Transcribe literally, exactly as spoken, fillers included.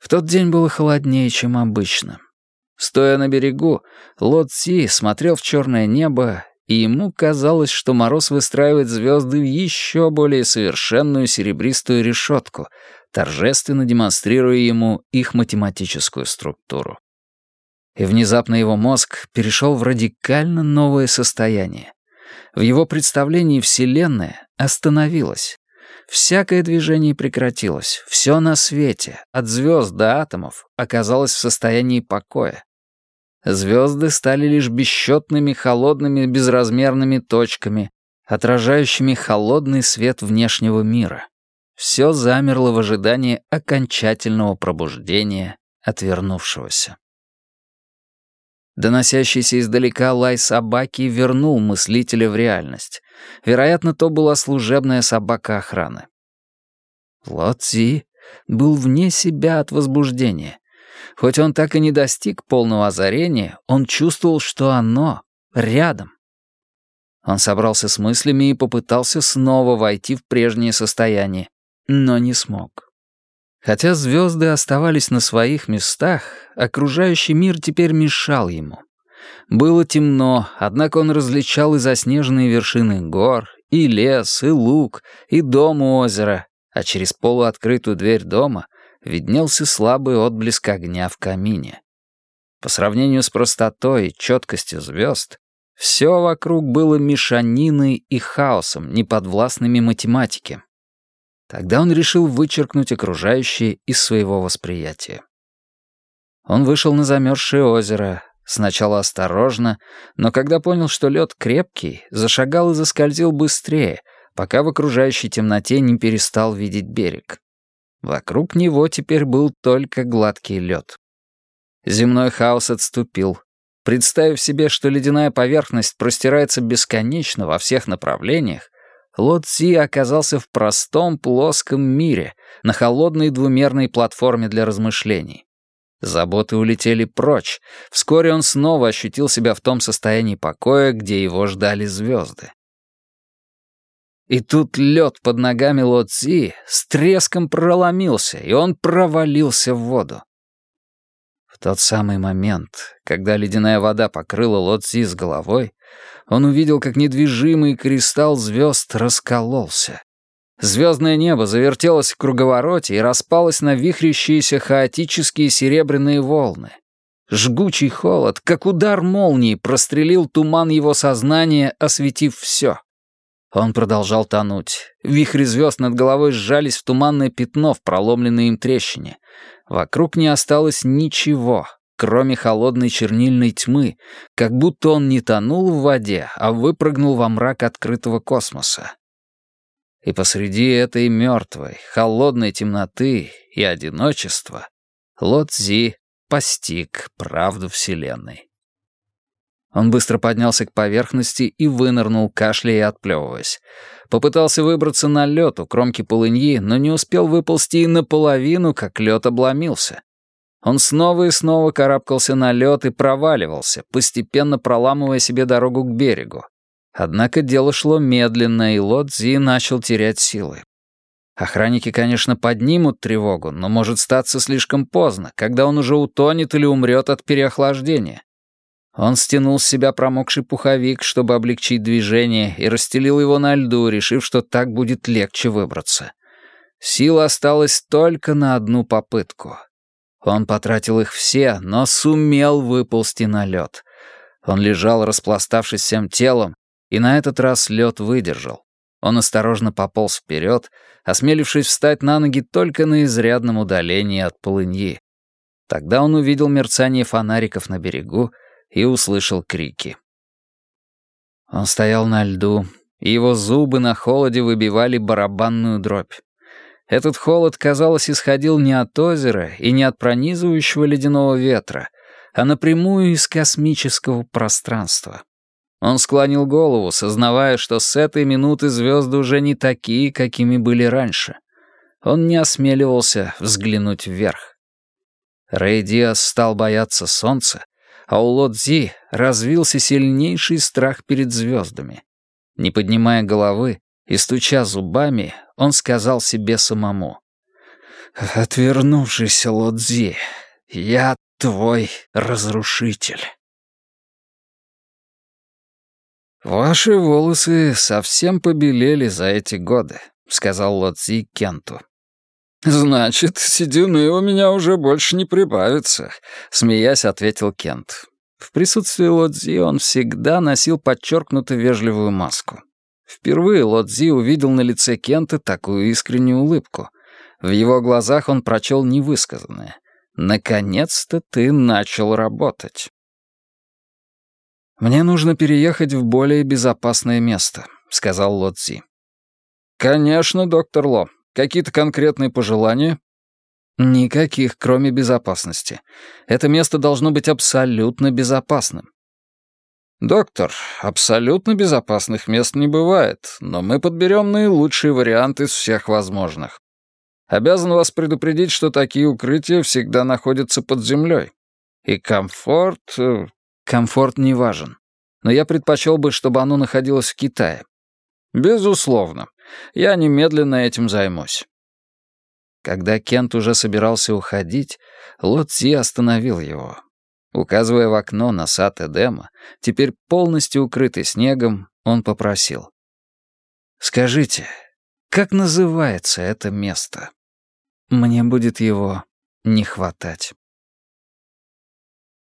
В тот день было холоднее, чем обычно. Стоя на берегу, Ло Цзи смотрел в черное небо, и ему казалось, что мороз выстраивает звезды в еще более совершенную серебристую решетку, торжественно демонстрируя ему их математическую структуру. И внезапно его мозг перешел в радикально новое состояние. В его представлении Вселенная остановилась. Всякое движение прекратилось. Все на свете, от звезд до атомов, оказалось в состоянии покоя. Звезды стали лишь бесчетными холодными безразмерными точками, отражающими холодный свет внешнего мира. Все замерло в ожидании окончательного пробуждения отвернувшегося. Доносящийся издалека лай собаки вернул мыслителя в реальность. Вероятно, то была служебная собака охраны. Ло Цзи был вне себя от возбуждения. Хоть он так и не достиг полного озарения, он чувствовал, что оно рядом. Он собрался с мыслями и попытался снова войти в прежнее состояние, но не смог. Хотя звезды оставались на своих местах, окружающий мир теперь мешал ему. Было темно, однако он различал и заснеженные вершины гор, и лес, и луг, и дом у озера, а через полуоткрытую дверь дома виднелся слабый отблеск огня в камине. По сравнению с простотой и четкостью звезд, все вокруг было мешаниной и хаосом, неподвластными математике. Тогда он решил вычеркнуть окружающее из своего восприятия. Он вышел на замерзшее озеро, сначала осторожно, но когда понял, что лед крепкий, зашагал и заскользил быстрее, пока в окружающей темноте не перестал видеть берег. Вокруг него теперь был только гладкий лед. Земной хаос отступил. Представив себе, что ледяная поверхность простирается бесконечно во всех направлениях, Ло Цзи оказался в простом плоском мире, на холодной двумерной платформе для размышлений. Заботы улетели прочь. Вскоре он снова ощутил себя в том состоянии покоя, где его ждали звезды. И тут лед под ногами Ло Цзи с треском проломился, и он провалился в воду. В тот самый момент, когда ледяная вода покрыла Ло Цзи с головой, он увидел, как недвижимый кристалл звезд раскололся. Звездное небо завертелось в круговороте и распалось на вихрящиеся хаотические серебряные волны. Жгучий холод, как удар молнии, прострелил туман его сознания, осветив все. Он продолжал тонуть. Вихри звезд над головой сжались в туманное пятно в проломленной им трещине. Вокруг не осталось ничего, кроме холодной чернильной тьмы, как будто он не тонул в воде, а выпрыгнул во мрак открытого космоса. И посреди этой мертвой, холодной темноты и одиночества Ло Цзи постиг правду Вселенной. Он быстро поднялся к поверхности и вынырнул, кашляя и отплевываясь. Попытался выбраться на лед у кромки полыньи, но не успел выползти и наполовину, как лед обломился. Он снова и снова карабкался на лед и проваливался, постепенно проламывая себе дорогу к берегу. Однако дело шло медленно, и Ло Цзи начал терять силы. Охранники, конечно, поднимут тревогу, но может статься слишком поздно, когда он уже утонет или умрет от переохлаждения. Он стянул с себя промокший пуховик, чтобы облегчить движение, и расстелил его на льду, решив, что так будет легче выбраться. Сил осталось только на одну попытку. Он потратил их все, но сумел выползти на лед. Он лежал, распластавшись всем телом, и на этот раз лед выдержал. Он осторожно пополз вперед, осмелившись встать на ноги только на изрядном удалении от полыньи. Тогда он увидел мерцание фонариков на берегу и услышал крики. Он стоял на льду, и его зубы на холоде выбивали барабанную дробь. Этот холод, казалось, исходил не от озера и не от пронизывающего ледяного ветра, а напрямую из космического пространства. Он склонил голову, сознавая, что с этой минуты звезды уже не такие, какими были раньше. Он не осмеливался взглянуть вверх. Рэй Диас стал бояться солнца, а у Ло Цзи развился сильнейший страх перед звездами. Не поднимая головы и стуча зубами, он сказал себе самому: «Отвернувшийся Лодзи, я твой разрушитель». «Ваши волосы совсем побелели за эти годы», — сказал Лодзи Кенту. «Значит, седины у меня уже больше не прибавится», — смеясь ответил Кент. В присутствии Лодзи он всегда носил подчеркнуто вежливую маску. Впервые Лодзи увидел на лице Кента такую искреннюю улыбку. В его глазах он прочел невысказанное. «Наконец-то ты начал работать». «Мне нужно переехать в более безопасное место», — сказал Лодзи. «Конечно, доктор Ло. Какие-то конкретные пожелания?» «Никаких, кроме безопасности. Это место должно быть абсолютно безопасным». «Доктор, абсолютно безопасных мест не бывает, но мы подберем наилучший вариант из всех возможных. Обязан вас предупредить, что такие укрытия всегда находятся под землей. И комфорт... Комфорт не важен. Но я предпочел бы, чтобы оно находилось в Китае. Безусловно. Я немедленно этим займусь». Когда Кент уже собирался уходить, Лодзи остановил его. Указывая в окно на сад Эдема, теперь полностью укрытый снегом, он попросил. «Скажите, как называется это место? Мне будет его не хватать».